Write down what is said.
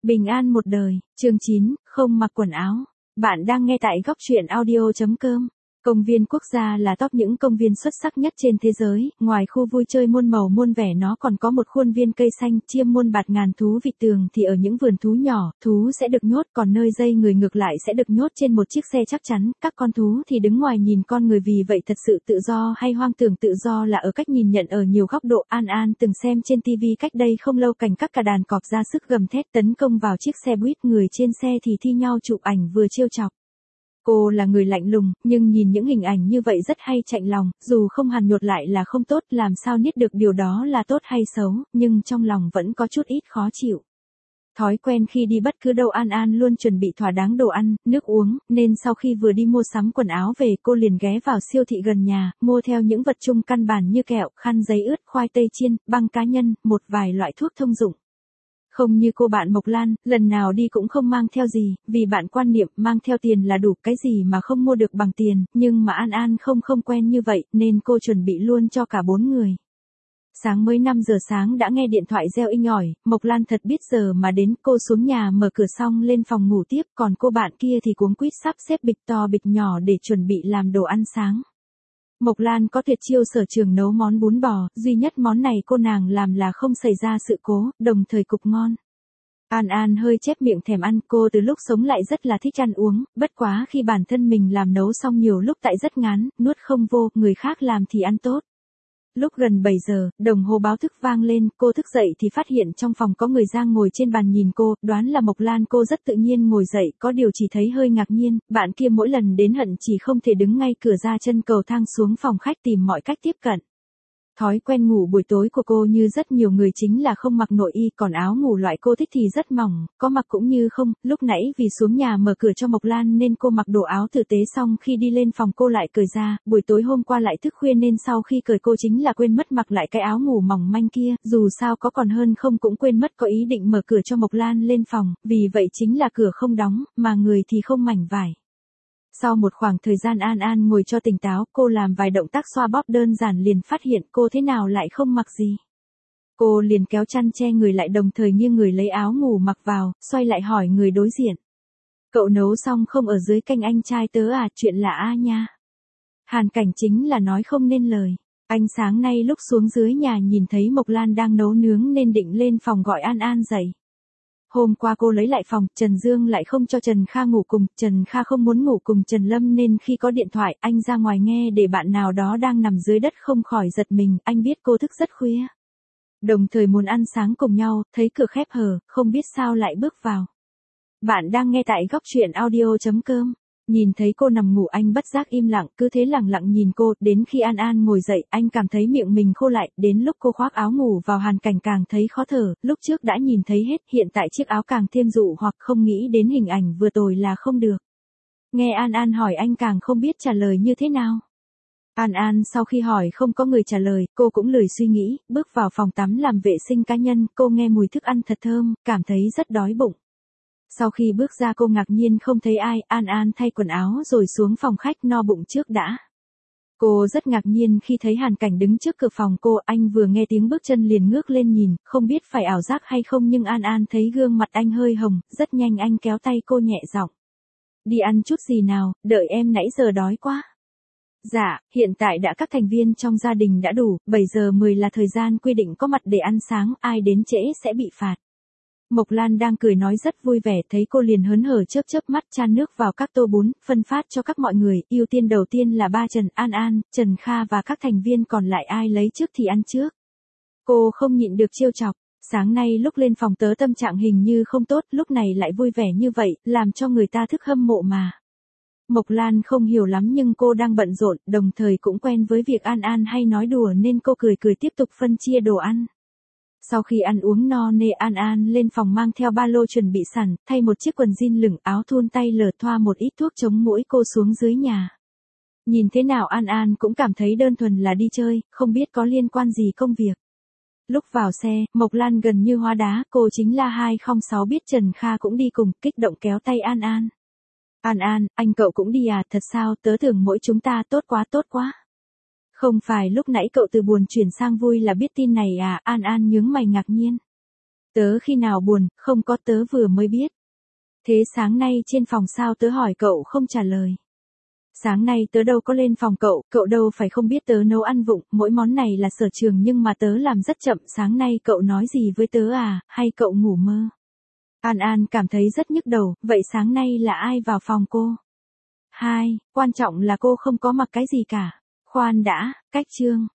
Bình an một đời, chương 9, không mặc quần áo. Bạn đang nghe tại góc truyện audio.com. Công viên quốc gia là top những công viên xuất sắc nhất trên thế giới, ngoài khu vui chơi muôn màu muôn vẻ nó còn có một khuôn viên cây xanh, chiêm muôn bạt ngàn thú vịt tường thì ở những vườn thú nhỏ, thú sẽ được nhốt còn nơi dây người ngược lại sẽ được nhốt trên một chiếc xe chắc chắn, các con thú thì đứng ngoài nhìn con người vì vậy thật sự tự do hay hoang tưởng tự do là ở cách nhìn nhận ở nhiều góc độ. An từng xem trên TV cách đây không lâu cảnh các cả đàn cọp ra sức gầm thét tấn công vào chiếc xe buýt, người trên xe thì thi nhau chụp ảnh vừa trêu chọc. Cô là người lạnh lùng, nhưng nhìn những hình ảnh như vậy rất hay chạnh lòng, dù không hằn nhột lại là không tốt, làm sao biết được điều đó là tốt hay xấu, nhưng trong lòng vẫn có chút ít khó chịu. Thói quen khi đi bất cứ đâu An luôn chuẩn bị thỏa đáng đồ ăn, nước uống, nên sau khi vừa đi mua sắm quần áo về cô liền ghé vào siêu thị gần nhà, mua theo những vật chung căn bản như kẹo, khăn giấy ướt, khoai tây chiên, băng cá nhân, một vài loại thuốc thông dụng. Không như cô bạn Mộc Lan, lần nào đi cũng không mang theo gì, vì bạn quan niệm mang theo tiền là đủ, cái gì mà không mua được bằng tiền, nhưng mà An không quen như vậy, nên cô chuẩn bị luôn cho cả 4 người. Sáng mới 5 giờ sáng đã nghe điện thoại reo inh ỏi, Mộc Lan thật biết giờ mà đến, cô xuống nhà mở cửa xong lên phòng ngủ tiếp, còn cô bạn kia thì cuống quýt sắp xếp bịch to bịch nhỏ để chuẩn bị làm đồ ăn sáng. Mộc Lan có tuyệt chiêu sở trường nấu món bún bò, duy nhất món này cô nàng làm là không xảy ra sự cố, đồng thời cục ngon. An hơi chép miệng thèm ăn, cô từ lúc sống lại rất là thích ăn uống, bất quá khi bản thân mình làm nấu xong nhiều lúc tại rất ngán, nuốt không vô, người khác làm thì ăn tốt. Lúc gần 7 giờ, đồng hồ báo thức vang lên, cô thức dậy thì phát hiện trong phòng có người đang ngồi trên bàn nhìn cô, đoán là Mộc Lan, cô rất tự nhiên ngồi dậy, có điều chỉ thấy hơi ngạc nhiên, bạn kia mỗi lần đến hận chỉ không thể đứng ngay cửa ra chân cầu thang xuống phòng khách tìm mọi cách tiếp cận. Thói quen ngủ buổi tối của cô như rất nhiều người chính là không mặc nội y, còn áo ngủ loại cô thích thì rất mỏng, có mặc cũng như không, lúc nãy vì xuống nhà mở cửa cho Mộc Lan nên cô mặc đồ áo tử tế xong khi đi lên phòng cô lại cởi ra, buổi tối hôm qua lại thức khuya nên sau khi cởi cô chính là quên mất mặc lại cái áo ngủ mỏng manh kia, dù sao có còn hơn không cũng quên mất có ý định mở cửa cho Mộc Lan lên phòng, vì vậy chính là cửa không đóng, mà người thì không mảnh vải. Sau một khoảng thời gian An ngồi cho tỉnh táo, cô làm vài động tác xoa bóp đơn giản liền phát hiện cô thế nào lại không mặc gì. Cô liền kéo chăn che người lại đồng thời nghiêng người lấy áo ngủ mặc vào, xoay lại hỏi người đối diện. Cậu nấu xong không ở dưới canh anh trai tớ à, chuyện là a nha. Hàn Cảnh chính là nói không nên lời. Anh sáng nay lúc xuống dưới nhà nhìn thấy Mộc Lan đang nấu nướng nên định lên phòng gọi An dậy. Hôm qua cô lấy lại phòng, Trần Dương lại không cho Trần Kha ngủ cùng, Trần Kha không muốn ngủ cùng Trần Lâm nên khi có điện thoại, anh ra ngoài nghe để bạn nào đó đang nằm dưới đất không khỏi giật mình, anh biết cô thức rất khuya. Đồng thời muốn ăn sáng cùng nhau, thấy cửa khép hờ, không biết sao lại bước vào. Bạn đang nghe tại góc truyện audio.com. Nhìn thấy cô nằm ngủ anh bất giác im lặng, cứ thế lặng lặng nhìn cô, đến khi An ngồi dậy, anh cảm thấy miệng mình khô lại, đến lúc cô khoác áo ngủ vào Hàn Cảnh càng thấy khó thở, lúc trước đã nhìn thấy hết, hiện tại chiếc áo càng thêm dụ hoặc không nghĩ đến hình ảnh vừa rồi là không được. Nghe An hỏi anh càng không biết trả lời như thế nào. An sau khi hỏi không có người trả lời, cô cũng lười suy nghĩ, bước vào phòng tắm làm vệ sinh cá nhân, cô nghe mùi thức ăn thật thơm, cảm thấy rất đói bụng. Sau khi bước ra cô ngạc nhiên không thấy ai, An thay quần áo rồi xuống phòng khách no bụng trước đã. Cô rất ngạc nhiên khi thấy Hàn Cảnh đứng trước cửa phòng cô, anh vừa nghe tiếng bước chân liền ngước lên nhìn, không biết phải ảo giác hay không nhưng An thấy gương mặt anh hơi hồng, rất nhanh anh kéo tay cô nhẹ giọng. Đi ăn chút gì nào, đợi em nãy giờ đói quá. Dạ, hiện tại đã các thành viên trong gia đình đã đủ, 7 giờ 10 là thời gian quy định có mặt để ăn sáng, ai đến trễ sẽ bị phạt. Mộc Lan đang cười nói rất vui vẻ, thấy cô liền hớn hở chớp chớp mắt chan nước vào các tô bún, phân phát cho các mọi người, ưu tiên đầu tiên là ba Trần, An, Trần Kha và các thành viên còn lại ai lấy trước thì ăn trước. Cô không nhịn được trêu chọc, sáng nay lúc lên phòng tớ tâm trạng hình như không tốt, lúc này lại vui vẻ như vậy, làm cho người ta thức hâm mộ mà. Mộc Lan không hiểu lắm nhưng cô đang bận rộn, đồng thời cũng quen với việc An hay nói đùa nên cô cười tiếp tục phân chia đồ ăn. Sau khi ăn uống no nê An lên phòng mang theo ba lô chuẩn bị sẵn, thay một chiếc quần jean lửng áo thun tay lờ thoa một ít thuốc chống muỗi cô xuống dưới nhà. Nhìn thế nào An cũng cảm thấy đơn thuần là đi chơi, không biết có liên quan gì công việc. Lúc vào xe, Mộc Lan gần như hóa đá, cô chính là 206 biết Trần Kha cũng đi cùng, kích động kéo tay An. An, anh cậu cũng đi à, thật sao, tớ tưởng mỗi chúng ta tốt quá. Không phải lúc nãy cậu từ buồn chuyển sang vui là biết tin này à, An nhướng mày ngạc nhiên. Tớ khi nào buồn, không có, tớ vừa mới biết. Thế sáng nay trên phòng sao tớ hỏi cậu không trả lời. Sáng nay tớ đâu có lên phòng cậu đâu phải không biết tớ nấu ăn vụng, mỗi món này là sở trường nhưng mà tớ làm rất chậm. Sáng nay cậu nói gì với tớ à, hay cậu ngủ mơ? An An cảm thấy rất nhức đầu, vậy sáng nay là ai vào phòng cô? Quan trọng là cô không có mặc cái gì cả. Khoan đã, cách chương.